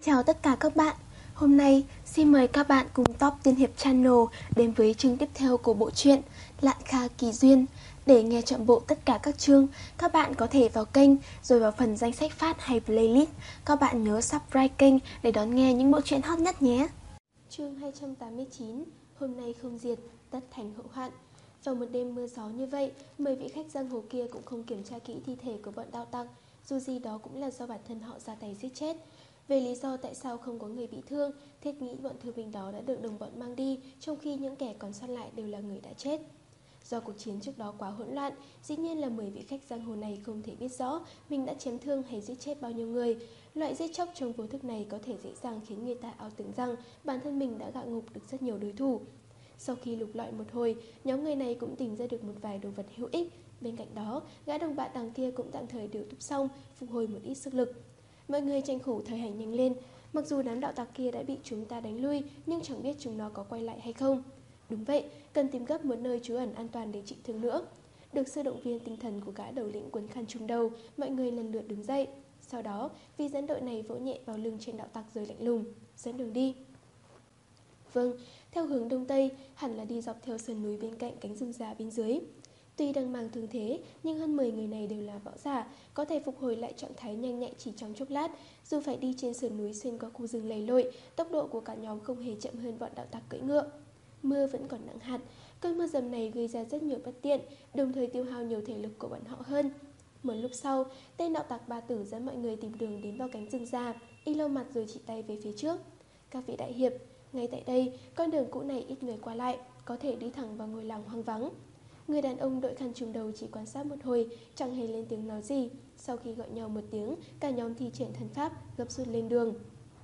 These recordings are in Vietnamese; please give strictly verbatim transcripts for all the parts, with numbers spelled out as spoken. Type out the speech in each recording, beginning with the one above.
Chào tất cả các bạn. Hôm nay xin mời các bạn cùng Top Tiên Hiệp Channel đến với chương tiếp theo của bộ truyện Lạn Kha Kỳ Duyên. Để nghe trọn bộ tất cả các chương, các bạn có thể vào kênh rồi vào phần danh sách phát hay playlist. Các bạn nhớ subscribe kênh để đón nghe những bộ truyện hot nhất nhé. Chương hai trăm tám mươi chín. Hôm nay không diệt, tất thành hậu hoạn. Vào một đêm mưa gió như vậy, mười vị khách giang hồ kia cũng không kiểm tra kỹ thi thể của bọn đạo tặc. Dù gì đó cũng là do bản thân họ ra tay giết chết. Về lý do tại sao không có người bị thương, Thiết nghĩ bọn thương binh đó đã được đồng bọn mang đi, trong khi những kẻ còn sót lại đều là người đã chết. Do cuộc chiến trước đó quá hỗn loạn, dĩ nhiên là mười vị khách giang hồ này không thể biết rõ mình đã chém thương hay giết chết bao nhiêu người. Loại giết chóc trong vô thức này có thể dễ dàng khiến người ta ảo tưởng rằng bản thân mình đã gạ ngục được rất nhiều đối thủ. Sau khi lục lọi một hồi, nhóm người này cũng tìm ra được một vài đồ vật hữu ích. Bên cạnh đó, gã đồng bạn đằng kia cũng tạm thời điều túc xong, phục hồi một ít sức lực. Mọi người tranh thủ thời hành nhanh lên. Mặc dù đám đạo tặc kia đã bị chúng ta đánh lui, nhưng chẳng biết chúng nó có quay lại hay không. Đúng vậy, cần tìm gấp một nơi trú ẩn an toàn để trị thương nữa. Được sự động viên tinh thần của gã đầu lĩnh quấn khăn trùm đầu, mọi người lần lượt đứng dậy. Sau đó, vì dẫn đội này vỗ nhẹ vào lưng trên đạo tặc rồi lạnh lùng dẫn đường đi. Vâng, theo hướng đông tây, hẳn là đi dọc theo sườn núi bên cạnh cánh rừng già bên dưới. Tuy đang mang thương thế, nhưng hơn mười người này đều là võ giả, có thể phục hồi lại trạng thái nhanh nhạy chỉ trong chốc lát. Dù phải đi trên sườn núi xuyên qua khu rừng lầy lội, tốc độ của cả nhóm không hề chậm hơn bọn đạo tặc cưỡi ngựa. Mưa vẫn còn nặng hạt, cơn mưa dầm này gây ra rất nhiều bất tiện, đồng thời tiêu hao nhiều thể lực của bọn họ hơn. Một lúc sau, tên đạo tặc Ba Tử dẫn mọi người tìm đường đến vào cánh rừng già, y lau mặt rồi chỉ tay về phía trước. Các vị đại hiệp, ngay tại đây, con đường cũ này ít người qua lại, có thể đi thẳng vào ngôi làng hoang vắng. Người đàn ông đội khăn trùm đầu chỉ quan sát một hồi, chẳng hề lên tiếng nói gì. Sau khi gọi nhau một tiếng, cả nhóm thi triển thần pháp, gấp rút lên đường.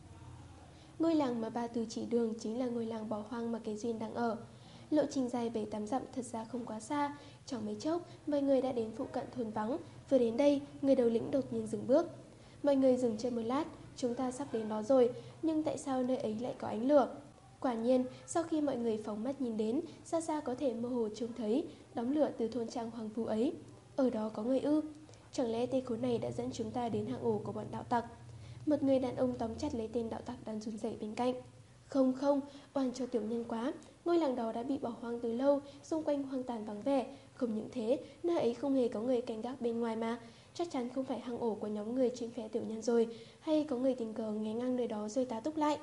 Ngôi làng mà Ba Tử chỉ đường chính là ngôi làng bỏ hoang mà Kế Duyên đang ở. Lộ trình dài bảy tám dặm thật ra không quá xa. Trong mấy chốc, mọi người đã đến phụ cận thôn vắng. Vừa đến đây, người đầu lĩnh đột nhiên dừng bước. Mọi người dừng chân một lát, chúng ta sắp đến đó rồi, nhưng tại sao nơi ấy lại có ánh lửa? Quả nhiên, sau khi mọi người phóng mắt nhìn đến, xa xa có thể mơ hồ trông thấy đống lửa từ thôn trang hoang vu ấy. Ở đó có người ư? Chẳng lẽ tên khốn này đã dẫn chúng ta đến hang ổ của bọn đạo tặc? Một người đàn ông tóm chặt lấy tên đạo tặc đang run rẩy bên cạnh. Không không, oan cho tiểu nhân quá. Ngôi làng đó đã bị bỏ hoang từ lâu, xung quanh hoang tàn vắng vẻ. Không những thế, nơi ấy không hề có người canh gác bên ngoài mà. Chắc chắn không phải hang ổ của nhóm người trên phe tiểu nhân rồi, hay có người tình cờ nghe ngang nơi đó rồi tá túc lại.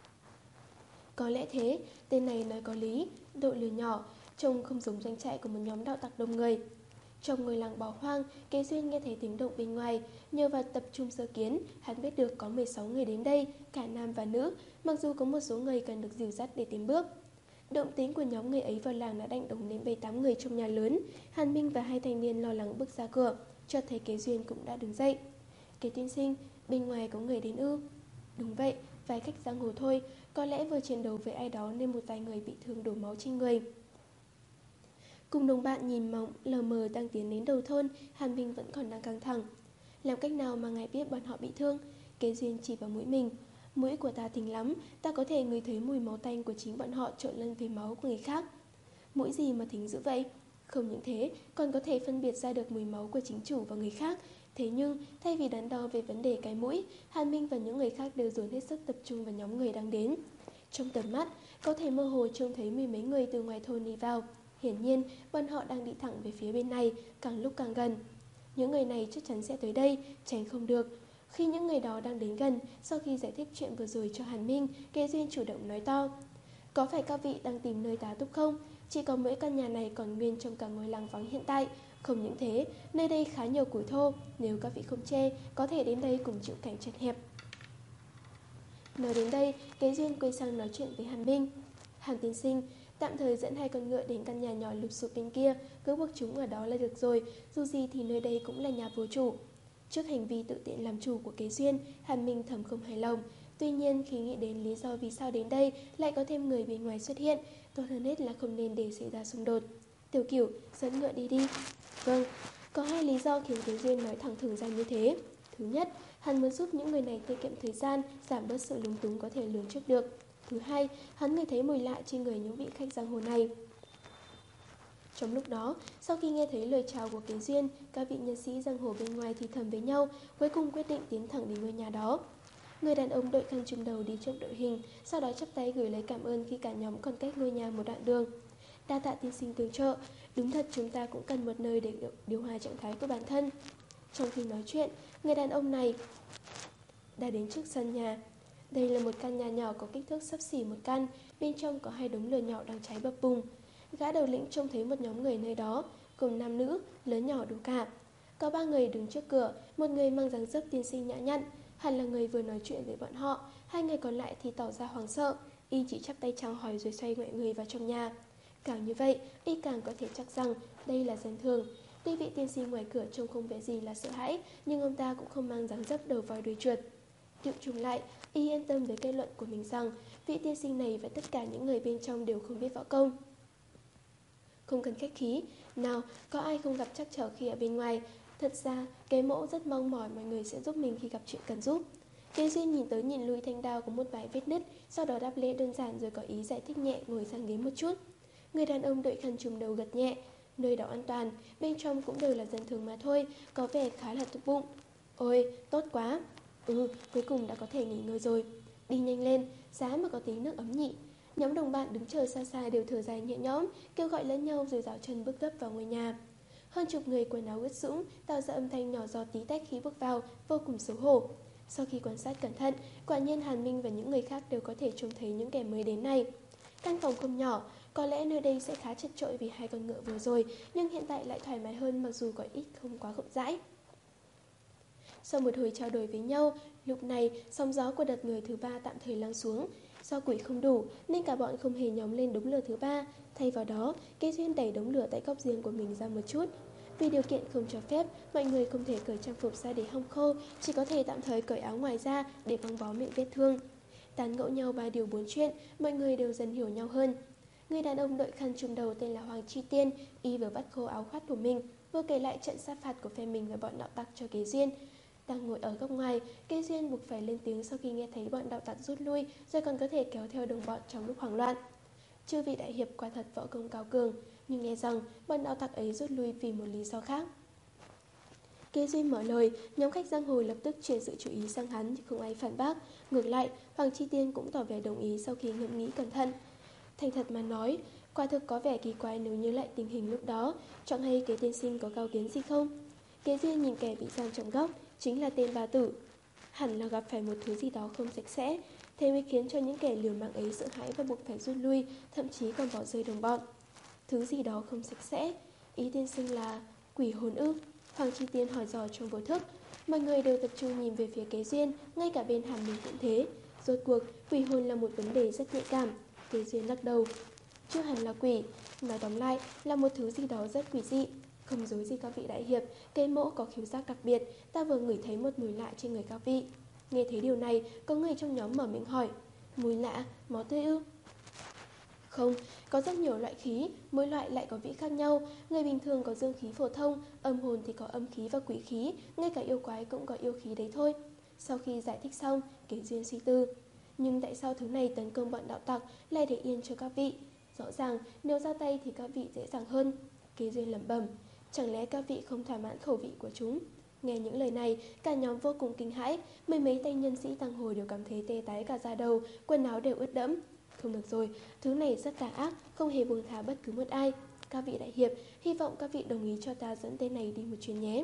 Có lẽ thế, tên này nói có lý. Đội lửa nhỏ, trông không giống doanh trại của một nhóm đạo tặc đông người. Trong ngôi làng bỏ hoang, Kế Duyên nghe thấy tiếng động bên ngoài. Nhờ vào tập trung sơ kiến, hắn biết được có mười sáu người đến đây, cả nam và nữ. Mặc dù có một số người cần được dìu dắt để tiến bước. Động tính của nhóm người ấy vào làng đã đánh động đến bảy tám người trong nhà lớn. Hàn Minh và hai thanh niên lo lắng bước ra cửa, chợt thấy Kế Duyên cũng đã đứng dậy. Kế tiên sinh, bên ngoài có người đến ư? Đúng vậy, vài khách giang hồ thôi. Có lẽ vừa chiến đấu với ai đó nên một vài người bị thương đổ máu trên người. Cùng đồng bạn nhìn mộng lờ mờ đang tiến đến đầu thôn, Hàn Minh vẫn còn đang căng thẳng. Làm cách nào mà ngài biết bọn họ bị thương? Kế Duyên chỉ vào mũi mình. Mũi của ta thính lắm, ta có thể ngửi thấy mùi máu tanh của chính bọn họ trộn lẫn với máu của người khác. Mũi gì mà thính dữ vậy? Không những thế, còn có thể phân biệt ra được mùi máu của chính chủ và người khác. Thế nhưng, thay vì đắn đo về vấn đề cái mũi, Hàn Minh và những người khác đều dồn hết sức tập trung vào nhóm người đang đến. Trong tầm mắt, có thể mơ hồ trông thấy mười mấy người từ ngoài thôn đi vào. Hiển nhiên, bọn họ đang đi thẳng về phía bên này, càng lúc càng gần. Những người này chắc chắn sẽ tới đây, tránh không được. Khi những người đó đang đến gần, sau khi giải thích chuyện vừa rồi cho Hàn Minh, Kế Duyên chủ động nói to. Có phải các vị đang tìm nơi tá túc không? Chỉ có mỗi căn nhà này còn nguyên trong cả ngôi làng vắng hiện tại. Không những thế, nơi đây khá nhiều củi thô. Nếu các vị không chê, có thể đến đây cùng chịu cảnh chật hẹp. Nói đến đây, Kế Duyên quay sang nói chuyện với Hàn Minh. Hàn tiên sinh, tạm thời dẫn hai con ngựa đến căn nhà nhỏ lụp xụp bên kia, cứ buộc chúng ở đó là được rồi. Dù gì thì nơi đây cũng là nhà vô chủ. Trước hành vi tự tiện làm chủ của Kế Duyên, Hàn Minh thầm không hài lòng. Tuy nhiên khi nghĩ đến lý do vì sao đến đây lại có thêm người bên ngoài xuất hiện, tốt hơn hết là không nên để xảy ra xung đột. Tiểu Cửu, dẫn ngựa đi đi. Vâng, có hai lý do khiến Kế Duyên nói thẳng thừng ra như thế. Thứ nhất, hắn muốn giúp những người này tiết kiệm thời gian, giảm bớt sự lúng túng có thể lường trước được. Thứ hai, hắn ngửi thấy mùi lạ trên người những vị khách giang hồ này. Trong lúc đó, sau khi nghe thấy lời chào của Kế Duyên, các vị nhân sĩ giang hồ bên ngoài thì thầm với nhau, cuối cùng quyết định tiến thẳng đến ngôi nhà đó. Người đàn ông đội khăn trùm đầu đi trước đội hình, sau đó chắp tay gửi lời cảm ơn khi cả nhóm còn cách ngôi nhà một đoạn đường. Đa tạ tiên sinh tương trợ, đúng thật chúng ta cũng cần một nơi để điều hòa trạng thái của bản thân. Trong khi nói chuyện, người đàn ông này đã đến trước sân nhà. Đây là một căn nhà nhỏ có kích thước xấp xỉ một căn, bên trong có hai đống lửa nhỏ đang cháy bập bùng. Gã đầu lĩnh trông thấy một nhóm người nơi đó, gồm nam nữ, lớn nhỏ đủ cả. Có ba người đứng trước cửa, một người mang dáng dấp tiên sinh nhã nhặn, hẳn là người vừa nói chuyện với bọn họ, hai người còn lại thì tỏ ra hoảng sợ, y chỉ chắp tay chào hỏi rồi xoay ngoại người vào trong nhà. Càng như vậy, y càng có thể chắc rằng đây là dân thường. Tuy vị tiên sinh ngoài cửa trông không vẻ gì là sợ hãi, nhưng ông ta cũng không mang dáng dấp đầu voi đuôi chuột. Tự chung lại, y yên tâm với kết luận của mình rằng vị tiên sinh này và tất cả những người bên trong đều không biết võ công. Không cần khách khí, nào, có ai không gặp trắc trở khi ở bên ngoài. Thật ra, cái mẫu rất mong mỏi mọi người sẽ giúp mình khi gặp chuyện cần giúp. Kế Duyên nhìn tới nhìn lui thanh đao có một vài vết nứt, sau đó đáp lễ đơn giản rồi có ý giải thích nhẹ, ngồi sang ghế một chút. Người đàn ông đội khăn trùm đầu gật nhẹ, nơi đó an toàn, bên trong cũng đều là dân thường mà thôi, có vẻ khá là tốt bụng. Ôi, tốt quá. Ừ, cuối cùng đã có thể nghỉ ngơi rồi. Đi nhanh lên, giá mà có tí nước ấm nhị. Nhóm đồng bạn đứng chờ xa xa đều thở dài nhẹ nhõm, kêu gọi lẫn nhau rồi dạo chân bước gấp vào ngôi nhà. Hơn chục người quần áo ướt sũng, tạo ra âm thanh nhỏ giọt tí tách khi bước vào, vô cùng xấu hổ. Sau khi quan sát cẩn thận, quả nhiên Hàn Minh và những người khác đều có thể trông thấy những kẻ mới đến này. Căn phòng không nhỏ, có lẽ nơi đây sẽ khá chật chội vì hai con ngựa vừa rồi, nhưng hiện tại lại thoải mái hơn mặc dù có ít không quá rộng rãi. Sau một hồi trao đổi với nhau, lúc này sóng gió của đợt người thứ ba tạm thời lắng xuống. Do quỷ không đủ nên cả bọn không hề nhóm lên đống lửa thứ ba. Thay vào đó, Kế Duyên đẩy đống lửa tại góc riêng của mình ra một chút. Vì điều kiện không cho phép, mọi người không thể cởi trang phục ra để hong khô, chỉ có thể tạm thời cởi áo ngoài ra để băng bó miệng vết thương. Tán gẫu nhau ba điều bốn chuyện, mọi người đều dần hiểu nhau hơn. Người đàn ông đội khăn trùm đầu tên là Hoàng Chi Tiên, y vừa bắt khô áo khoác của mình, vừa kể lại trận sát phạt của phe mình và bọn đạo tặc cho Kế Duyên. Đang ngồi ở góc ngoài, Kế Duyên buộc phải lên tiếng sau khi nghe thấy bọn đạo tặc rút lui, rồi còn có thể kéo theo đồng bọn trong lúc hoảng loạn. Chư vị đại hiệp quả thật võ công cao cường, nhưng nghe rằng bọn đạo tặc ấy rút lui vì một lý do khác. Kế Duyên mở lời, nhóm khách giang hồ lập tức chuyển sự chú ý sang hắn nhưng không ai phản bác. Ngược lại, Hoàng Chi Tiên cũng tỏ vẻ đồng ý sau khi ngẫm nghĩ cẩn thận. Thành thật mà nói, quả thực có vẻ kỳ quái nếu nhớ lại tình hình lúc đó, chẳng hay Kế tiên sinh có cao kiến gì không? Kế Duyên nhìn kẻ bị giam trong góc, chính là tên bà tử. Hẳn là gặp phải một thứ gì đó không sạch sẽ, thế mới khiến cho những kẻ liều mạng ấy sợ hãi và buộc phải rút lui, thậm chí còn bỏ rơi đồng bọn. Thứ gì đó không sạch sẽ, ý tiên sinh là quỷ hồn ư? Hoàng Chi Tiên hỏi dò trong vô thức. Mọi người đều tập trung nhìn về phía Kế Duyên, ngay cả bên Hàn Minh cũng thế. Rốt cuộc, quỷ hồn là một vấn đề rất nhạy cảm. Kế Duyên lắc đầu. Chưa hẳn là quỷ, nói tóm lại là một thứ gì đó rất quỷ dị. Không dối gì các vị đại hiệp, cây mỗ có khiếu giác đặc biệt, ta vừa ngửi thấy một mùi lạ trên người các vị. Nghe thấy điều này, có người trong nhóm mở miệng hỏi, mùi lạ, máu tươi ư? Không, có rất nhiều loại khí, mỗi loại lại có vị khác nhau. Người bình thường có dương khí phổ thông, âm hồn thì có âm khí và quỷ khí, ngay cả yêu quái cũng có yêu khí đấy thôi. Sau khi giải thích xong, Kế Duyên suy tư. Nhưng tại sao thứ này tấn công bọn đạo tặc lại để yên cho các vị? Rõ ràng nếu ra tay thì các vị dễ dàng hơn. Kế Duyên lẩm bẩm, chẳng lẽ các vị không thỏa mãn khẩu vị của chúng? Nghe những lời này, cả nhóm vô cùng kinh hãi, mười mấy tay nhân sĩ tăng hồi đều cảm thấy tê tái cả da đầu, quần áo đều ướt đẫm. Không được rồi, thứ này rất tà ác, không hề buông thả bất cứ một ai. Các vị đại hiệp, hy vọng các vị đồng ý cho ta dẫn tên này đi một chuyến nhé.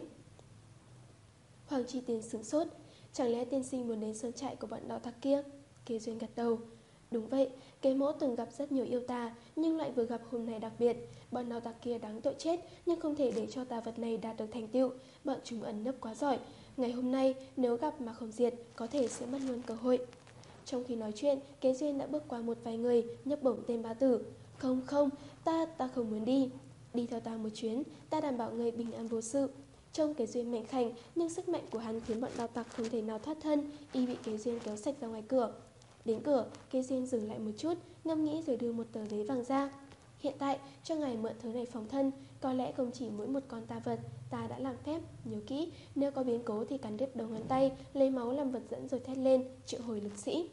Hoàng Chi Tiên sửng sốt, chẳng lẽ tiên sinh muốn đến sơn trại của bọn đạo tặc kia? Kế Duyên gật đầu. Đúng vậy, Kế mỗ từng gặp rất nhiều yêu tà, nhưng lại vừa gặp hôm nay đặc biệt. Bọn đạo tặc kia đáng tội chết, nhưng không thể để cho tà vật này đạt được thành tựu. Bọn chúng ẩn nấp quá giỏi. Ngày hôm nay, nếu gặp mà không diệt, có thể sẽ mất luôn cơ hội. Trong khi nói chuyện, Kế Duyên đã bước qua một vài người, nhấc bổng tên bá tử. Không không, ta, ta không muốn đi. Đi theo ta một chuyến, ta đảm bảo người bình an vô sự. Trông Kế Duyên mạnh khảnh, nhưng sức mạnh của hắn khiến bọn đạo tặc không thể nào thoát thân, y bị Kế Duyên kéo sạch ra ngoài cửa. Đến cửa, Kế Duyên dừng lại một chút, ngẫm nghĩ rồi đưa một tờ giấy vàng ra. Hiện tại, cho ngài mượn thứ này phòng thân, có lẽ không chỉ mỗi một con tà vật, ta đã làm phép, nhớ kỹ, nếu có biến cố thì cắn đứt đầu ngón tay, lấy máu làm vật dẫn rồi thét lên, triệu hồi lực sĩ.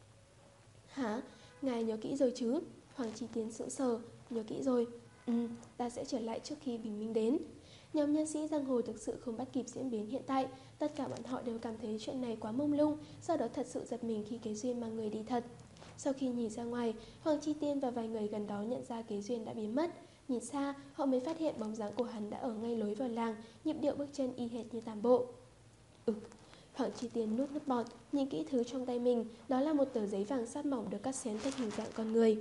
Hả? Ngài nhớ kỹ rồi chứ? Hoàng Chi Tiên sững sờ, nhớ kỹ rồi. Ừ, ta sẽ trở lại trước khi bình minh đến. Nhóm nhân sĩ giang hồ thực sự không bắt kịp diễn biến hiện tại. Tất cả bọn họ đều cảm thấy chuyện này quá mông lung, sau đó thật sự giật mình khi Kế Duyên mang người đi thật. Sau khi nhìn ra ngoài, Hoàng Chi Tiên và vài người gần đó nhận ra Kế Duyên đã biến mất. Nhìn xa, họ mới phát hiện bóng dáng của hắn đã ở ngay lối vào làng, nhịp điệu bước chân y hệt như Tam Bộ. Ừ, Hoàng Chi Tiên nuốt nước bọt, nhìn kỹ thứ trong tay mình, đó là một tờ giấy vàng sáp mỏng được cắt xén thành hình dạng con người.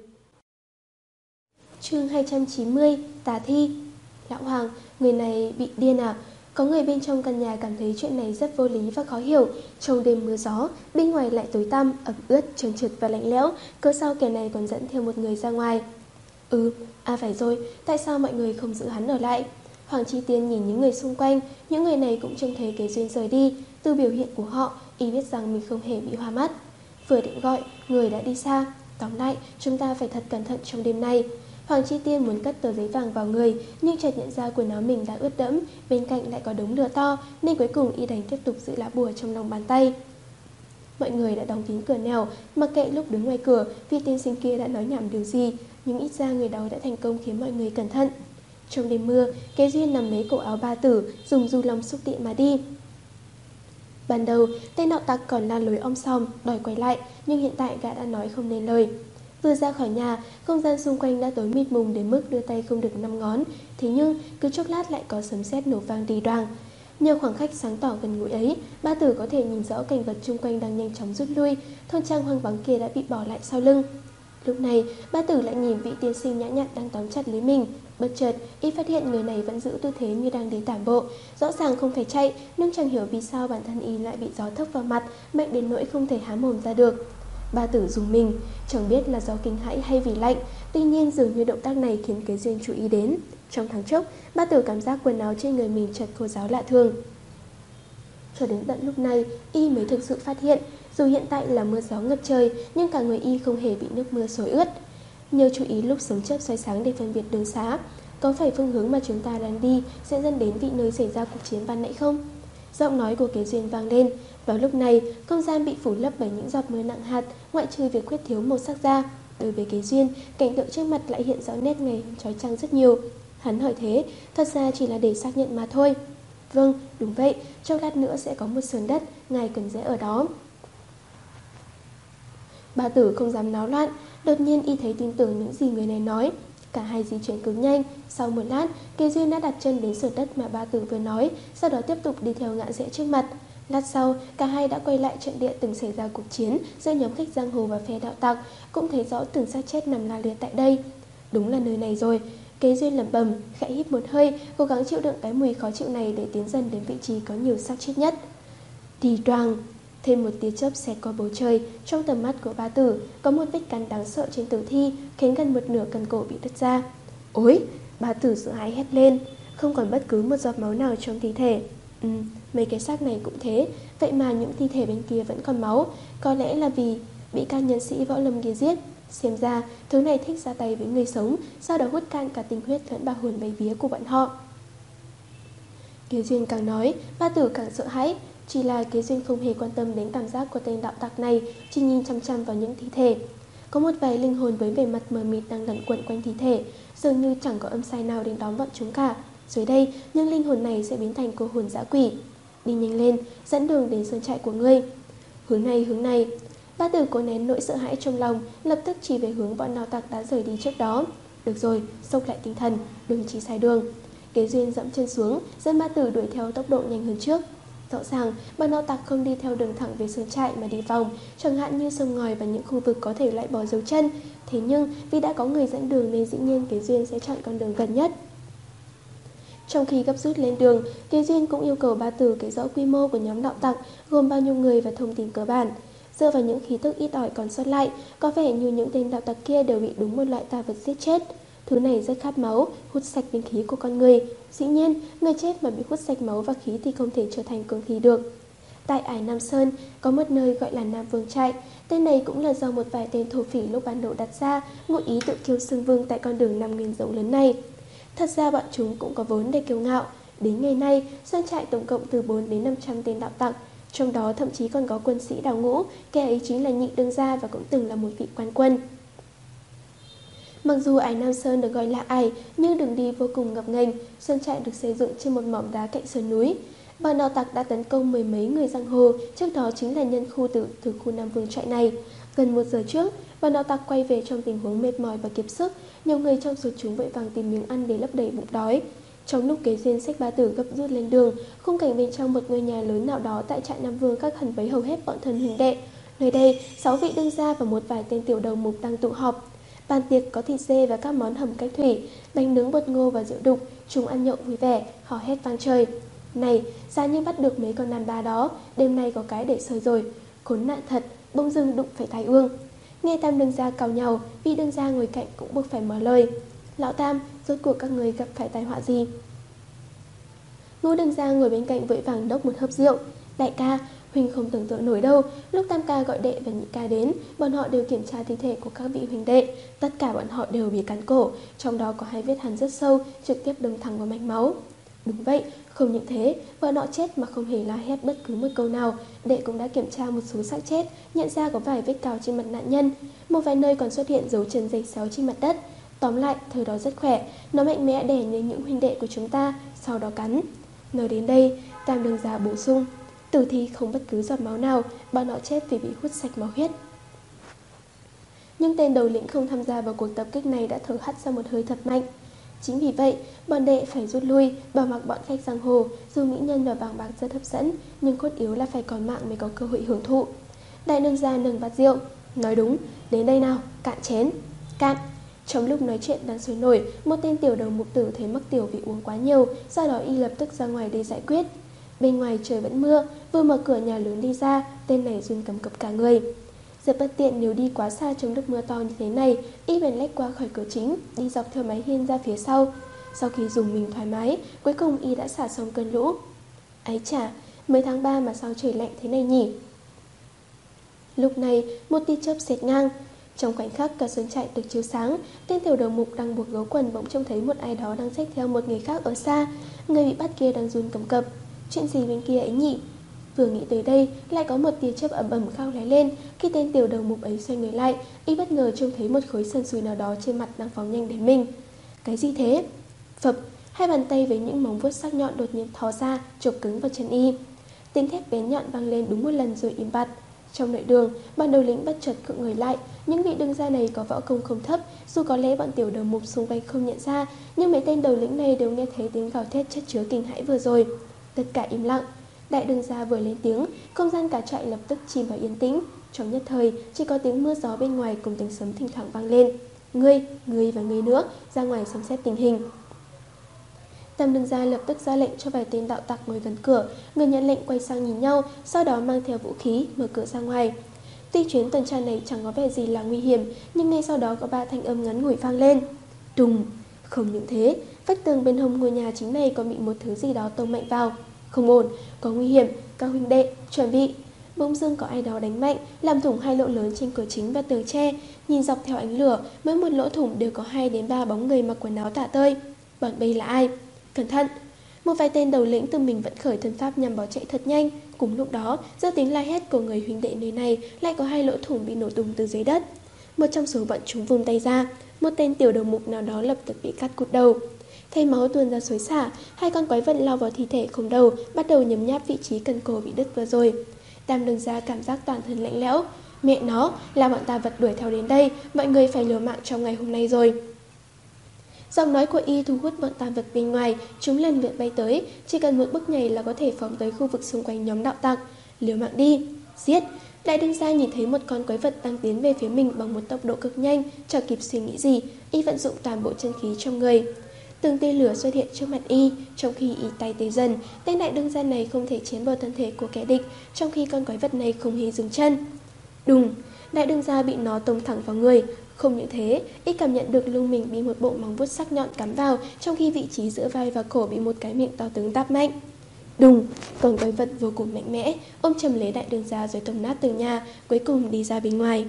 Chương hai trăm chín mươi, Tà Thi. Lão Hoàng, người này bị điên à? Có người bên trong căn nhà cảm thấy chuyện này rất vô lý và khó hiểu. Trong đêm mưa gió, bên ngoài lại tối tăm, ẩm ướt, trơn trượt và lạnh lẽo, cớ sao kẻ này còn dẫn theo một người ra ngoài? Ừ, à phải rồi, tại sao mọi người không giữ hắn ở lại? Hoàng Chi Tiên nhìn những người xung quanh, những người này cũng trông thấy Kế Duyên rời đi. Từ biểu hiện của họ, y biết rằng mình không hề bị hoa mắt. Vừa định gọi, người đã đi xa. Tóm lại, chúng ta phải thật cẩn thận trong đêm nay. Hoàng Chi Tiên muốn cất tờ giấy vàng vào người, nhưng chợt nhận ra quần áo mình đã ướt đẫm, bên cạnh lại có đống lửa to, nên cuối cùng y đành tiếp tục giữ lá bùa trong lòng bàn tay. Mọi người đã đóng kín cửa nẻo, mặc kệ lúc đứng ngoài cửa vì tiên sinh kia đã nói nhảm điều gì, nhưng ít ra người đó đã thành công khiến mọi người cẩn thận. Trong đêm mưa, Kế Duyên nằm lấy cổ áo ba tử, dùng du long xúc điện mà đi. Ban đầu, tên đạo tặc còn la lối om sòm, đòi quay lại, nhưng hiện tại gã đã nói không nên lời. Vừa ra khỏi nhà, không gian xung quanh đã tối mịt mùng đến mức đưa tay không được năm ngón. Thế nhưng, cứ chốc lát lại có sấm sét nổ vang đi đoàng. Nhờ khoảng cách sáng tỏ gần gũi ấy, ba tử có thể nhìn rõ cảnh vật xung quanh đang nhanh chóng rút lui. Thôn trang hoang vắng kia đã bị bỏ lại sau lưng. Lúc này, ba tử lại nhìn vị tiên sinh nhã nhặn đang tóm chặt lấy mình. Bất chợt, y phát hiện người này vẫn giữ tư thế như đang đi tản bộ. Rõ ràng không phải chạy, nhưng chẳng hiểu vì sao bản thân y lại bị gió thốc vào mặt, mạnh đến nỗi không thể há mồm ra được. Ba tử dùng mình, chẳng biết là do kinh hãi hay vì lạnh. Tuy nhiên dường như động tác này khiến Kế Duyên chú ý đến. Trong thoáng chốc, ba tử cảm giác quần áo trên người mình chợt khô ráo lạ thường. Cho đến tận lúc này, y mới thực sự phát hiện, dù hiện tại là mưa gió ngập trời, nhưng cả người y không hề bị nước mưa xối ướt. Nhờ chú ý lúc sấm chớp soi sáng để phân biệt đường xá, có phải phương hướng mà chúng ta đang đi sẽ dẫn đến vị nơi xảy ra cuộc chiến ban nãy không? Giọng nói của Kế Duyên vang lên. Vào lúc này, không gian bị phủ lấp bởi những giọt mưa nặng hạt, ngoại trừ việc khuyết thiếu màu sắc ra. Đối với Kế Duyên, cảnh tượng trước mặt lại hiện rõ nét ngày chói chang rất nhiều. Hắn hỏi thế, thật ra chỉ là để xác nhận mà thôi. Vâng, đúng vậy, trong lát nữa sẽ có một sườn đất, ngài cần rẽ ở đó. Ba tử không dám náo loạn, đột nhiên y thấy tin tưởng những gì người này nói. Cả hai di chuyển cực nhanh. Sau một lát, Kế Duyên đã đặt chân đến sườn đất mà ba tử vừa nói, sau đó tiếp tục đi theo ngã rẽ trước mặt. Lát sau, cả hai đã quay lại trận địa từng xảy ra cuộc chiến giữa nhóm khách giang hồ và phe đạo tặc, cũng thấy rõ từng xác chết nằm la liệt tại đây. Đúng là nơi này rồi. Kế Duyên lẩm bẩm, khẽ hít một hơi, cố gắng chịu đựng cái mùi khó chịu này để tiến dần đến vị trí có nhiều xác chết nhất. Đi đoàng. Thêm một tia chớp xẹt qua bầu trời. Trong tầm mắt của ba tử có một vết cắn đáng sợ trên tử thi, khiến gần một nửa cần cổ bị đứt ra. Ôi! Ba tử sợ hãi hét lên. Không còn bất cứ một giọt máu nào trong thi thể. Ừ, mấy cái xác này cũng thế. Vậy mà những thi thể bên kia vẫn còn máu. Có lẽ là vì bị các nhân sĩ võ lâm kia giết. Xem ra thứ này thích ra tay với người sống, sau đó hút cạn cả tinh huyết lẫn ba hồn bay vía của bọn họ. Kế Duyên càng nói, ba tử càng sợ hãi. Chỉ là Kế Duyên không hề quan tâm đến cảm giác của tên đạo tặc này, chỉ nhìn chăm chăm vào những thi thể. Có một vài linh hồn với vẻ mặt mờ mịt đang lẩn quẩn quanh thi thể, dường như chẳng có âm sai nào đến đón bọn chúng cả. Dưới đây, những linh hồn này sẽ biến thành cô hồn dã quỷ. Đi nhanh lên, dẫn đường đến sơn trại của ngươi. Hướng này, hướng này. Ba tử cố nén nỗi sợ hãi trong lòng, lập tức chỉ về hướng bọn đạo tặc đã rời đi trước đó. Được rồi, sốc lại tinh thần, đừng chỉ sai đường. Kế Duyên dẫm chân xuống, dẫn ba tử đuổi theo tốc độ nhanh hơn trước. Rõ ràng, bọn đạo tặc không đi theo đường thẳng về sơn trại mà đi vòng, chẳng hạn như sông ngòi và những khu vực có thể lại bỏ dấu chân. Thế nhưng, vì đã có người dẫn đường nên dĩ nhiên Kế Duyên sẽ chọn con đường gần nhất. Trong khi gấp rút lên đường, Kế Duyên cũng yêu cầu ba tử kể rõ quy mô của nhóm đạo tặc, gồm bao nhiêu người và thông tin cơ bản. Dựa vào những khí tức ít ỏi còn sót lại, có vẻ như những tên đạo tặc kia đều bị đúng một loại tà vật giết chết. Thứ này rất khát máu, hút sạch linh khí của con người. Dĩ nhiên, người chết mà bị hút sạch máu và khí thì không thể trở thành cương thi được. Tại Ải Nam Sơn, có một nơi gọi là Nam Vương Trại. Tên này cũng là do một vài tên thổ phỉ lúc ban đầu đặt ra, ngụ ý tự kiêu xưng vương tại con đường năm nghìn rộng lớn này. Thật ra bọn chúng cũng có vốn để kiêu ngạo. Đến ngày nay, sơn trại tổng cộng từ bốn đến năm trăm tên đạo tặc. Trong đó thậm chí còn có quân sĩ đào ngũ, kẻ ấy chính là Nhị Đương Gia và cũng từng là một vị quan quân. Mặc dù ải Nam Sơn được gọi là ải, nhưng đường đi vô cùng ngập nghênh, sơn trại được xây dựng trên một mỏm đá cạnh sườn núi. Bọn đạo tặc đã tấn công mười mấy người giang hồ, trước đó chính là nhân khu tử từ khu Nam Vương trại này. Gần một giờ trước, bọn đạo tặc quay về trong tình huống mệt mỏi và kiệt sức, nhiều người trong số chúng vội vàng tìm miếng ăn để lấp đầy bụng đói. Trong lúc Kế Duyên xách ba tử gấp rút lên đường, khung cảnh bên trong một ngôi nhà lớn nào đó tại trại Nam Vương khác hẳn với hầu hết bọn thân huynh đệ. Nơi đây, sáu vị đương gia và một vài tên tiểu đầu mục đang tụ họp. Bàn tiệc có thịt dê và các món hầm cách thủy, bánh nướng bột ngô và rượu đục, chúng ăn nhậu vui vẻ, hò hét vang trời. Này, giá như bắt được mấy con đàn bà đó, đêm nay có cái để sơi rồi. Khốn nạn thật, bỗng dưng đụng phải tai ương. Nghe Tam đương gia cào nhau, vị đương gia ngồi cạnh cũng buộc phải mở lời. Lão Tam, rốt cuộc các người gặp phải tai họa gì? Ngô đương gia ngồi bên cạnh vội vàng đốc một hớp rượu. Đại ca, huynh không tưởng tượng nổi đâu. Lúc Tam ca gọi đệ và nhị ca đến, bọn họ đều kiểm tra thi thể của các vị huynh đệ. Tất cả bọn họ đều bị cắn cổ, trong đó có hai vết hằn rất sâu, trực tiếp đâm thẳng vào mạch máu. Đúng vậy, không những thế, bọn họ chết mà không hề la hét bất cứ một câu nào. Đệ cũng đã kiểm tra một số xác chết, nhận ra có vài vết cào trên mặt nạn nhân. Một vài nơi còn xuất hiện dấu chân giày xéo trên mặt đất. Tóm lại, thời đó rất khỏe, nó mạnh mẽ đè lên những huynh đệ của chúng ta, sau đó cắn. Nói đến đây, Tam đương gia bổ sung, tử thi không bất cứ giọt máu nào, bọn họ chết vì bị hút sạch máu huyết. Nhưng tên đầu lĩnh không tham gia vào cuộc tập kích này đã thở hắt ra một hơi thật mạnh. Chính vì vậy, bọn đệ phải rút lui, bỏ mặc bọn khách giang hồ, dù mỹ nhân và vàng bạc rất hấp dẫn, nhưng cốt yếu là phải còn mạng mới có cơ hội hưởng thụ. Đại đương gia nâng bát rượu, nói đúng, đến đây nào, cạn chén. Cạn. Trong lúc nói chuyện đang sôi nổi, một tên tiểu đầu mục tử thấy mắc tiểu vì uống quá nhiều, do đó y lập tức ra ngoài để giải quyết. Bên ngoài trời vẫn mưa, vừa mở cửa nhà lớn đi ra, tên này run cầm cập cả người. Giờ bất tiện nếu đi quá xa trong lúc mưa to như thế này, y bèn lách qua khỏi cửa chính, đi dọc theo mái hiên ra phía sau. Sau khi dùng mình thoải mái, cuối cùng y đã xả xong cơn lũ. Ấy chà, mới tháng ba mà sao trời lạnh thế này nhỉ? Lúc này, một tia chớp xẹt ngang. Trong khoảnh khắc cả sơn trại được chiếu sáng, tên tiểu đầu mục đang buộc gấu quần bỗng trông thấy một ai đó đang xách theo một người khác ở xa. Người bị bắt kia đang run cầm cập. Chuyện gì bên kia ấy nhỉ? Vừa nghĩ tới đây, lại có một tia chớp ẩm ẩm khao lóe lên. Khi tên tiểu đầu mục ấy xoay người lại, y bất ngờ trông thấy một khối sần sùi nào đó trên mặt đang phóng nhanh đến mình. Cái gì thế? Phập, hai bàn tay với những móng vuốt sắc nhọn đột nhiên thò ra, chộp cứng vào chân y. Tiếng thép bén nhọn vang lên đúng một lần rồi im bặt. Trong nội đường, ban đầu lĩnh bất chợt khựng người lại. Những vị đương gia này có võ công không thấp, dù có lẽ bọn tiểu đầu mục xung quanh không nhận ra, nhưng mấy tên đầu lĩnh này đều nghe thấy tiếng gào thét chất chứa kinh hãi vừa rồi. Tất cả im lặng. Đại đương gia vừa lên tiếng, không gian cả trại lập tức chìm vào yên tĩnh. Trong nhất thời, chỉ có tiếng mưa gió bên ngoài cùng tiếng sấm thỉnh thoảng vang lên. Ngươi, ngươi và ngươi nữa, ra ngoài xem xét tình hình. Tam đương gia lập tức ra lệnh cho vài tên đạo tặc ngồi gần cửa. Người nhận lệnh quay sang nhìn nhau, sau đó mang theo vũ khí, mở cửa ra ngoài. Tuy chuyến tuần tra này chẳng có vẻ gì là nguy hiểm, nhưng ngay sau đó có ba thanh âm ngắn ngủi vang lên. Đùng! Không những thế, vách tường bên hông ngôi nhà chính này có bị một thứ gì đó tông mạnh vào. Không ổn, có nguy hiểm, các huynh đệ, chuẩn bị. Bỗng dưng có ai đó đánh mạnh, làm thủng hai lỗ lớn trên cửa chính và tường tre. Nhìn dọc theo ánh lửa, mỗi một lỗ thủng đều có hai đến ba bóng người mặc quần áo tả tơi. Bọn bây là ai? Cẩn thận! Một vài tên đầu lĩnh tự mình vận khởi thân pháp nhằm bỏ chạy thật nhanh. Cùng lúc đó, giữa tiếng la hét của người huynh đệ nơi này lại có hai lỗ thủng bị nổ tung từ dưới đất. Một trong số bọn chúng vung tay ra, một tên tiểu đầu mục nào đó lập tức bị cắt cụt đầu. Thấy máu tuôn ra xối xả, hai con quái vật lao vào thi thể không đầu, bắt đầu nhấm nháp vị trí cần cổ bị đứt vừa rồi. Tam đương gia cảm giác toàn thân lạnh lẽo. Mẹ nó, là bọn ta vật đuổi theo đến đây, mọi người phải liều mạng trong ngày hôm nay rồi. Giọng nói của y thu hút bọn tam vật bên ngoài, chúng lần lượt bay tới, chỉ cần một bước nhảy là có thể phóng tới khu vực xung quanh nhóm đạo tặc. Liều mạng đi, giết! Đại đương gia nhìn thấy một con quái vật đang tiến về phía mình bằng một tốc độ cực nhanh, chẳng kịp suy nghĩ gì, y vận dụng toàn bộ chân khí trong người. Từng tia lửa xuất hiện trước mặt y, trong khi y tay tê dần, tên đại đương gia này không thể chém vào thân thể của kẻ địch, trong khi con quái vật này không hề dừng chân. Đùng! Đại đương gia bị nó tông thẳng vào người. Không những thế, y cảm nhận được lưng mình bị một bộ móng vuốt sắc nhọn cắm vào, trong khi vị trí giữa vai và cổ bị một cái miệng to tướng táp mạnh. Đùng! Con quái vật vô cùng mạnh mẽ, ôm chầm lấy đại đương gia rồi tông nát tường nhà, cuối cùng đi ra bên ngoài.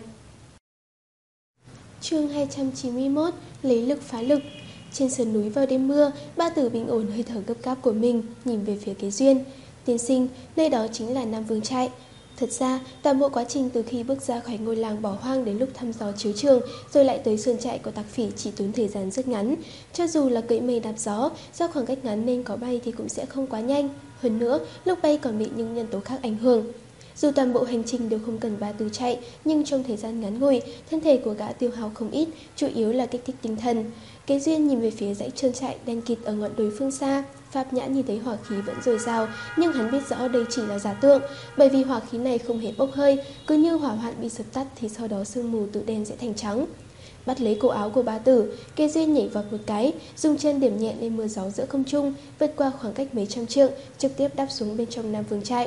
Chương hai trăm chín mươi mốt. Lấy lực phá lực. Trên sườn núi vào đêm mưa, ba tử bình ổn hơi thở gấp gáp của mình, nhìn về phía Kế Duyên. Tiên sinh, nơi đó chính là Nam Vương trại. Thật ra, toàn bộ quá trình từ khi bước ra khỏi ngôi làng bỏ hoang đến lúc thăm dò chiếu trường rồi lại tới sơn trại của Tặc Phỉ chỉ tốn thời gian rất ngắn. Cho dù là cưỡi mây đạp gió, do khoảng cách ngắn nên có bay thì cũng sẽ không quá nhanh. Hơn nữa, lúc bay còn bị những nhân tố khác ảnh hưởng. Dù toàn bộ hành trình đều không cần Ba Tư chạy, nhưng trong thời gian ngắn ngủi, thân thể của gã tiêu hao không ít, chủ yếu là kích thích tinh thần. Kế Duyên nhìn về phía dãy sơn trại đen kịt ở ngọn đồi phương xa. Pháp Nhãn nhìn thấy hỏa khí vẫn dồi dào, nhưng hắn biết rõ đây chỉ là giả tượng, bởi vì hỏa khí này không hề bốc hơi, cứ như hỏa hoạn bị dập tắt thì sau đó sương mù tự đen sẽ thành trắng. Bắt lấy cổ áo của Bá Tử, Kế Duyên nhảy vọt một cái, dùng chân điểm nhẹ lên mưa gió giữa không trung, vượt qua khoảng cách mấy trăm trượng, trực tiếp đáp xuống bên trong Nam Vương trại.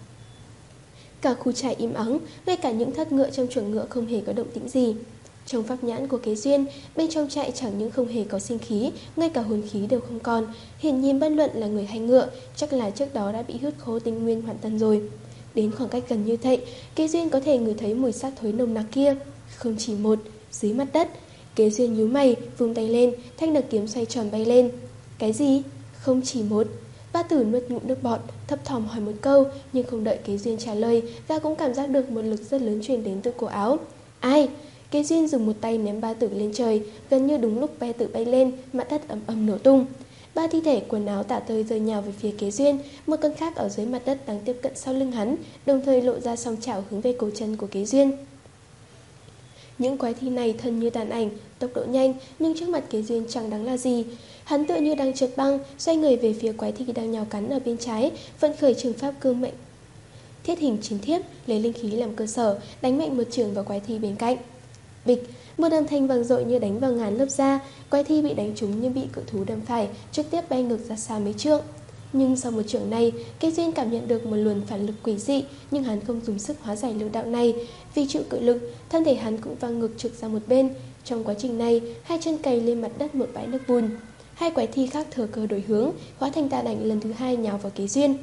Cả khu trại im ắng, ngay cả những thất ngựa trong chuồng ngựa không hề có động tĩnh gì. Trong pháp nhãn của Kế Duyên, bên trong trại chẳng những không hề có sinh khí, ngay cả hồn khí đều không còn. Hiển nhiên bất luận là người hay ngựa, chắc là trước đó đã bị hút khô tinh nguyên hoàn toàn rồi. Đến khoảng cách gần như vậy, Kế Duyên có thể ngửi thấy mùi xác thối nồng nặc kia. Không chỉ một, dưới mặt đất. Kế Duyên nhíu mày, vung tay lên, thanh đặc kiếm xoay tròn bay lên. Cái gì? Không chỉ một. Bá Tử nuốt ngụm nước bọt, thấp thỏm hỏi một câu, nhưng không đợi Kế Duyên trả lời, gã cũng cảm giác được một lực rất lớn truyền đến từ cổ áo. Ai? Kế Duyên dùng một tay ném Ba Tử lên trời, gần như đúng lúc Ba Tử bay lên, mặt đất ầm ầm nổ tung. Ba thi thể quần áo tả tơi rơi nhào về phía Kế Duyên, một con khác ở dưới mặt đất đang tiếp cận sau lưng hắn, đồng thời lộ ra song chảo hướng về cổ chân của Kế Duyên. Những quái thi này thân như tàn ảnh, tốc độ nhanh, nhưng trước mặt Kế Duyên chẳng đáng là gì. Hắn tựa như đang trượt băng, xoay người về phía quái thi đang nhào cắn ở bên trái, vận khởi trường pháp cương mệnh thiết hình chiến thiếp, lấy linh khí làm cơ sở, đánh mạnh một trường vào quái thi bên cạnh. Bịch, một âm thanh vang dội như đánh vào ngàn lớp da, quái thi bị đánh trúng như bị cự thú đâm phải, trực tiếp bay ngược ra xa mấy trượng. Nhưng sau một trường này, Kế Duyên cảm nhận được một luồng phản lực quỷ dị, nhưng hắn không dùng sức hóa giải lực đạo này. Vì chịu cự lực, thân thể hắn cũng văng ngược trực ra một bên. Trong quá trình này, hai chân cày lên mặt đất một bãi nước bùn. Hai quái thi khác thừa cơ đổi hướng, hóa thành tàn ảnh lần thứ hai nhào vào Kế Duyên.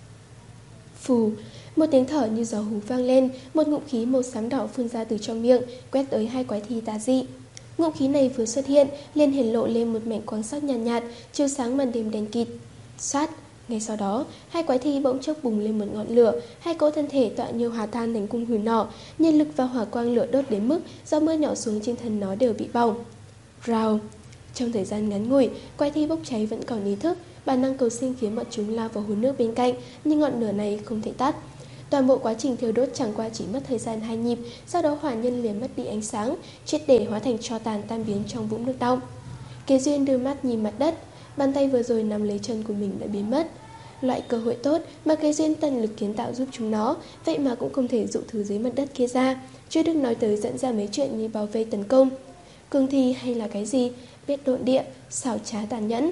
Phù, một tiếng thở như gió hú vang lên, một ngụm khí màu xám đỏ phun ra từ trong miệng, quét tới hai quái thi tà dị. Ngụm khí này vừa xuất hiện, liền hiển lộ lên một mảnh quang sắc nhàn nhạt, nhạt, chiếu sáng màn đêm đen kịt. Sát, ngay sau đó, hai quái thi bỗng chốc bùng lên một ngọn lửa, hai cỗ thân thể tọa như hòa tan thành cung hủy nỏ, nhân lực và hỏa quang lửa đốt đến mức do mưa nhỏ xuống trên thân nó đều bị bỏng. Rào. Trong thời gian ngắn ngủi, quái thi bốc cháy vẫn còn ý thức, bản năng cầu sinh khiến bọn chúng lao vào hồ nước bên cạnh, nhưng ngọn lửa này không thể tắt. Toàn bộ quá trình thiêu đốt chẳng qua chỉ mất thời gian hai nhịp, sau đó hỏa nhân liền mất đi ánh sáng, triệt để hóa thành tro tàn tan biến trong vũng nước đọng. Kế Duyên đưa mắt nhìn mặt đất, bàn tay vừa rồi nắm lấy chân của mình đã biến mất. Loại cơ hội tốt mà Kế Duyên tận lực kiến tạo giúp chúng nó, vậy mà cũng không thể dụ thứ dưới mặt đất kia ra, chưa đừng nói tới dẫn ra mấy chuyện như bao vây tấn công. Cương thi hay là cái gì, biết độn địa, xảo trá tàn nhẫn.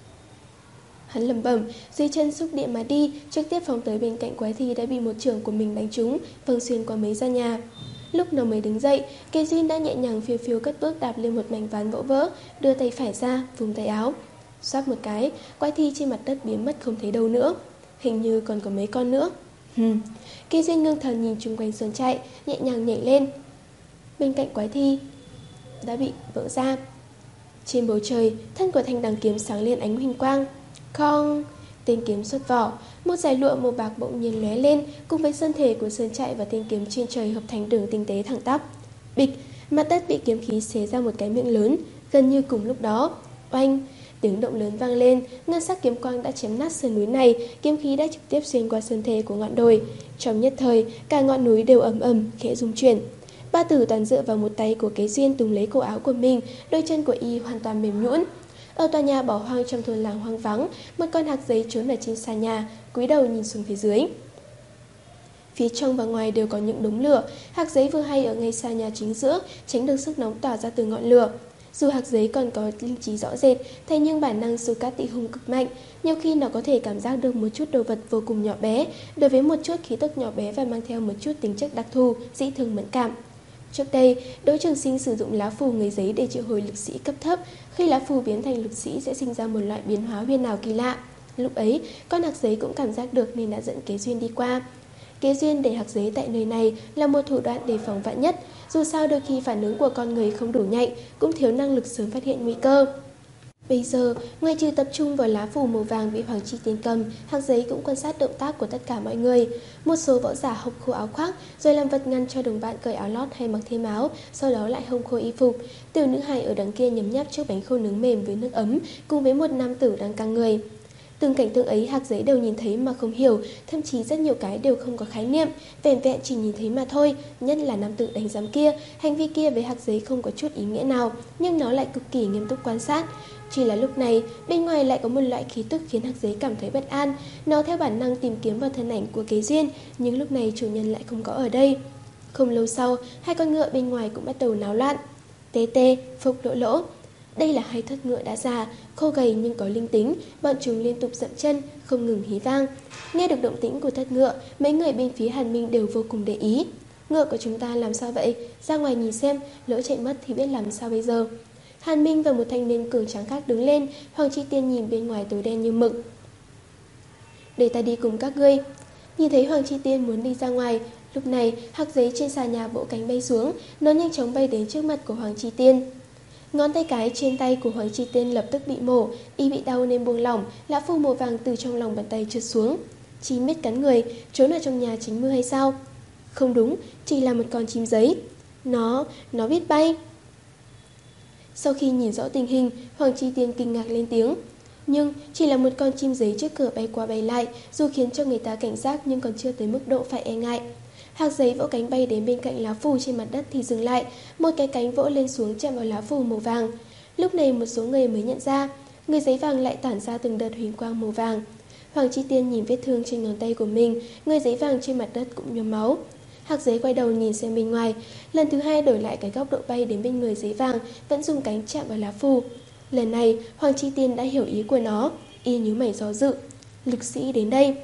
Hắn lẩm bẩm, dưới chân xúc địa mà đi, trực tiếp phóng tới bên cạnh quái thi đã bị một chưởng của mình đánh trúng, vâng xuyên qua mấy gian nhà. Lúc nó mới đứng dậy, Kế Duyên đã nhẹ nhàng phiêu phiêu cất bước đạp lên một mảnh ván vỡ vỡ, đưa tay phải ra, vùng tay áo. Xoát một cái, quái thi trên mặt đất biến mất không thấy đâu nữa. Hình như còn có mấy con nữa. Hừm. Kế Duyên ngưng thần nhìn chung quanh sơn trại, nhẹ nhàng nhảy lên. Bên cạnh quái thi đã bị vỡ ra. Trên bầu trời, thân của thanh đằng kiếm sáng lên ánh huỳnh quang. Khong, tên kiếm xuất vỏ, một dải lụa màu bạc bỗng nhiên lóe lên, cùng với thân thể của sơn trại và tên kiếm trên trời hợp thành đường tinh tế thẳng tắp. Bịch, mặt đất bị kiếm khí xé ra một cái miệng lớn. Gần như cùng lúc đó, oanh, tiếng động lớn vang lên, ngân sắc kiếm quang đã chém nát sườn núi này, kiếm khí đã trực tiếp xuyên qua thân thể của ngọn đồi. Trong nhất thời, cả ngọn núi đều ầm ầm, khẽ rung chuyển. Ba Tử toàn dựa vào một tay của Kế Duyên túm lấy cổ áo của mình, đôi chân của y hoàn toàn mềm nhũn. Ở tòa nhà bỏ hoang trong thôn làng hoang vắng, một con hạc giấy trốn ở trên xà nhà, cúi đầu nhìn xuống phía dưới. Phía trong và ngoài đều có những đống lửa, hạc giấy vừa hay ở ngay xa nhà chính giữa, tránh được sức nóng tỏa ra từ ngọn lửa. Dù hạc giấy còn có linh trí rõ rệt, thế nhưng bản năng su cát tị hung cực mạnh, nhiều khi nó có thể cảm giác được một chút đồ vật vô cùng nhỏ bé, đối với một chút khí tức nhỏ bé và mang theo một chút tính chất đặc thù, dễ thương mẫn cảm. Trước đây, Đỗ Trường Sinh sử dụng lá phù người giấy để triệu hồi lực sĩ cấp thấp. Khi lá phù biến thành lực sĩ sẽ sinh ra một loại biến hóa huyền ảo kỳ lạ. Lúc ấy, con hạc giấy cũng cảm giác được nên đã dẫn Kế Duyên đi qua. Kế Duyên để hạc giấy tại nơi này là một thủ đoạn đề phòng vạn nhất. Dù sao đôi khi phản ứng của con người không đủ nhạy, cũng thiếu năng lực sớm phát hiện nguy cơ. Bây giờ, ngoài trừ tập trung vào lá phù màu vàng bị Hoàng Chi Tiên cầm, Hạc Giấy cũng quan sát động tác của tất cả mọi người. Một số võ giả hộc khô áo khoác, rồi làm vật ngăn cho đồng bạn cởi áo lót hay mặc thêm áo, sau đó lại hong khô y phục. Tiểu nữ hài ở đằng kia nhấm nháp chiếc bánh khô nướng mềm với nước ấm, cùng với một nam tử đang căng người. Từng cảnh tượng ấy Hạc Giấy đều nhìn thấy mà không hiểu, thậm chí rất nhiều cái đều không có khái niệm, vẻn vẹn chỉ nhìn thấy mà thôi. Nhất là nam tử đánh giám kia, hành vi kia với Hạc Giấy không có chút ý nghĩa nào, nhưng nó lại cực kỳ nghiêm túc quan sát. Chỉ là lúc này, bên ngoài lại có một loại khí tức khiến Hạc Giấy cảm thấy bất an. Nó theo bản năng tìm kiếm vào thân ảnh của Kế Duyên, nhưng lúc này chủ nhân lại không có ở đây. Không lâu sau, hai con ngựa bên ngoài cũng bắt đầu náo loạn. Tê tê, phộc lỗ lỗ. Đây là hai thất ngựa đã già, khô gầy nhưng có linh tính, bọn chúng liên tục dậm chân, không ngừng hí vang. Nghe được động tĩnh của thất ngựa, mấy người bên phía Hàn Minh đều vô cùng để ý. Ngựa của chúng ta làm sao vậy? Ra ngoài nhìn xem, lỡ chạy mất thì biết làm sao bây giờ. Hàn Minh và một thanh niên cường tráng khác đứng lên, Hoàng Chi Tiên nhìn bên ngoài tối đen như mực. Để ta đi cùng các ngươi. Nhìn thấy Hoàng Chi Tiên muốn đi ra ngoài, lúc này Hạc Giấy trên xà nhà vỗ cánh bay xuống, nó nhanh chóng bay đến trước mặt của Hoàng Chi Tiên. Ngón tay cái trên tay của Hoàng Chi Tiên lập tức bị mổ, y bị đau nên buông lỏng, lá phù màu vàng từ trong lòng bàn tay trượt xuống. Chim biết cắn người, trốn ở trong nhà tránh mưa hay sao? Không đúng, chỉ là một con chim giấy. Nó, nó biết bay. Sau khi nhìn rõ tình hình, Hoàng Chi Tiên kinh ngạc lên tiếng. Nhưng chỉ là một con chim giấy trước cửa bay qua bay lại, dù khiến cho người ta cảnh giác nhưng còn chưa tới mức độ phải e ngại. Hạc Giấy vỗ cánh bay đến bên cạnh lá phù trên mặt đất thì dừng lại, một cái cánh vỗ lên xuống chạm vào lá phù màu vàng. Lúc này một số người mới nhận ra, người giấy vàng lại tản ra từng đợt huỳnh quang màu vàng. Hoàng Chi Tiên nhìn vết thương trên ngón tay của mình, người giấy vàng trên mặt đất cũng nhuốm máu. Hạc Giấy quay đầu nhìn xem bên ngoài, lần thứ hai đổi lại cái góc độ bay đến bên người giấy vàng, vẫn dùng cánh chạm vào lá phù. Lần này, Hoàng Chi Tiên đã hiểu ý của nó, y nhíu mày do dự. Lực sĩ đến đây.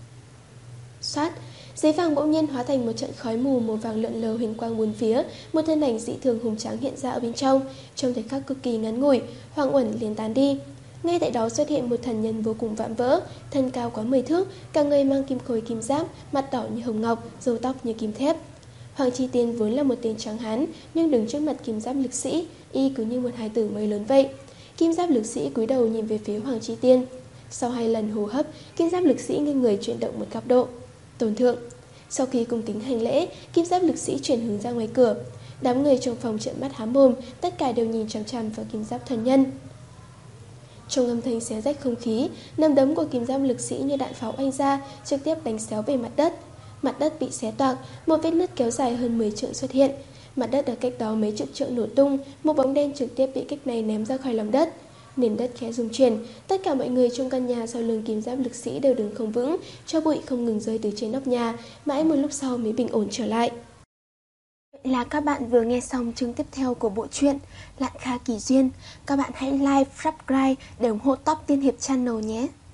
Xoát, giấy vàng bỗng nhiên hóa thành một trận khói mù màu vàng lượn lờ huỳnh quang bốn phía, một thân ảnh dị thường hùng tráng hiện ra ở bên trong. Trong thời khắc cực kỳ ngắn ngủi, Hoàng Uẩn liền tán đi. Ngay tại đó xuất hiện một thần nhân vô cùng vạm vỡ, thân cao quá mười thước, cả người mang kim khôi kim giáp, mặt đỏ như hồng ngọc, râu tóc như kim thép. Hoàng Chi Tiên vốn là một tên tráng hán, nhưng đứng trước mặt kim giáp lực sĩ, y cứ như một hài tử mới lớn vậy. Kim giáp lực sĩ cúi đầu nhìn về phía Hoàng Chi Tiên. Sau hai lần hô hấp, kim giáp lực sĩ nghiêng người chuyển động một góc độ. Tổn thượng. Sau khi cung kính hành lễ, kim giáp lực sĩ chuyển hướng ra ngoài cửa. Đám người trong phòng trợn mắt há mồm, tất cả đều nhìn chằm chằm vào kim giáp thần nhân. Trong âm thanh xé rách không khí, nắm đấm của kim giáp lực sĩ như đạn pháo oanh ra, trực tiếp đánh xéo về mặt đất. Mặt đất bị xé toạc, một vết nứt kéo dài hơn mười trượng xuất hiện. Mặt đất ở cách đó mấy chục trượng nổ tung, một bóng đen trực tiếp bị kích này ném ra khỏi lòng đất. Nền đất khẽ rung chuyển, tất cả mọi người trong căn nhà sau lưng kim giáp lực sĩ đều đứng không vững, cho bụi không ngừng rơi từ trên nóc nhà, mãi một lúc sau mới bình ổn trở lại. Vậy là các bạn vừa nghe xong chương tiếp theo của bộ truyện Lạn Kha Kỳ Duyên. Các bạn hãy like, subscribe để ủng hộ Top Tiên Hiệp Channel nhé.